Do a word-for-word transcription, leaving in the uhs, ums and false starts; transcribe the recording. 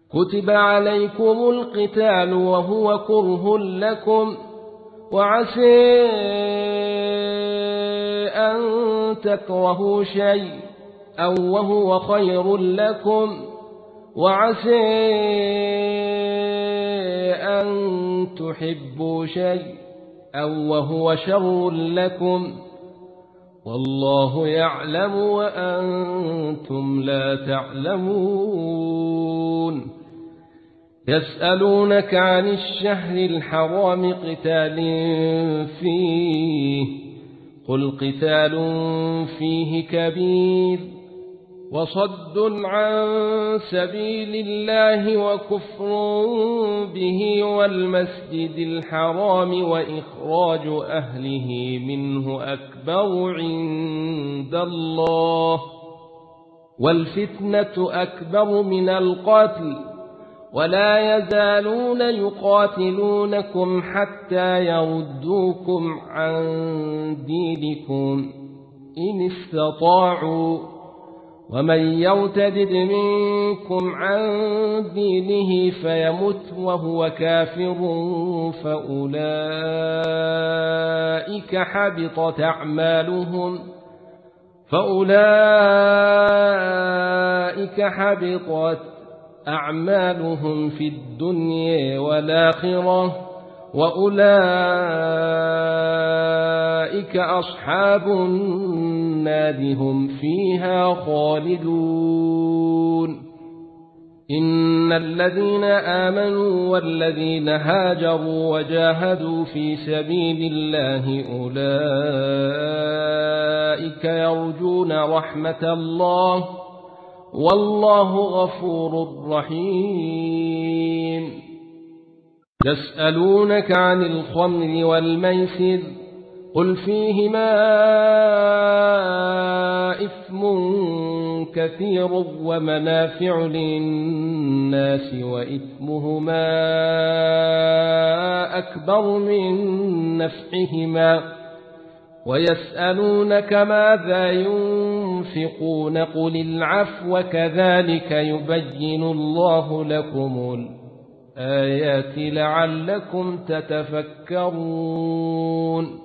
كتب عليكم القتال وهو كره لكم وعسى أن تكرهوا شيء أو وهو خير لكم وعسى أن تحبوا شيء أو وهو شر لكم والله يعلم وأنتم لا تعلمون. يسألونك عن الشهر الحرام قتال فيه قل قتال فيه كبير وصد عن سبيل الله وكفر به والمسجد الحرام وإخراج أهله منه أكبر عند الله والفتنة أكبر من القتل ولا يزالون يقاتلونكم حتى يردوكم عن دينكم إن استطاعوا ومن يرتد منكم عن دينه فيمت وهو كافر فأولئك حبطت أعمالهم فأولئك حبطت أعمالهم في الدنيا والآخرة وأولئك أصحاب النار هم فيها خالدون. إن الذين آمنوا والذين هاجروا وجاهدوا في سبيل الله أولئك يرجون رحمة الله والله غفور رحيم. يسألونك عن الخمر والميسر قل فيهما إثم كثير ومنافع للناس وإثمهما أكبر من نفعهما ويسألونك ماذا ينفقون قل العفو كذلك يبين الله لكم الآيات لعلكم تتفكرون.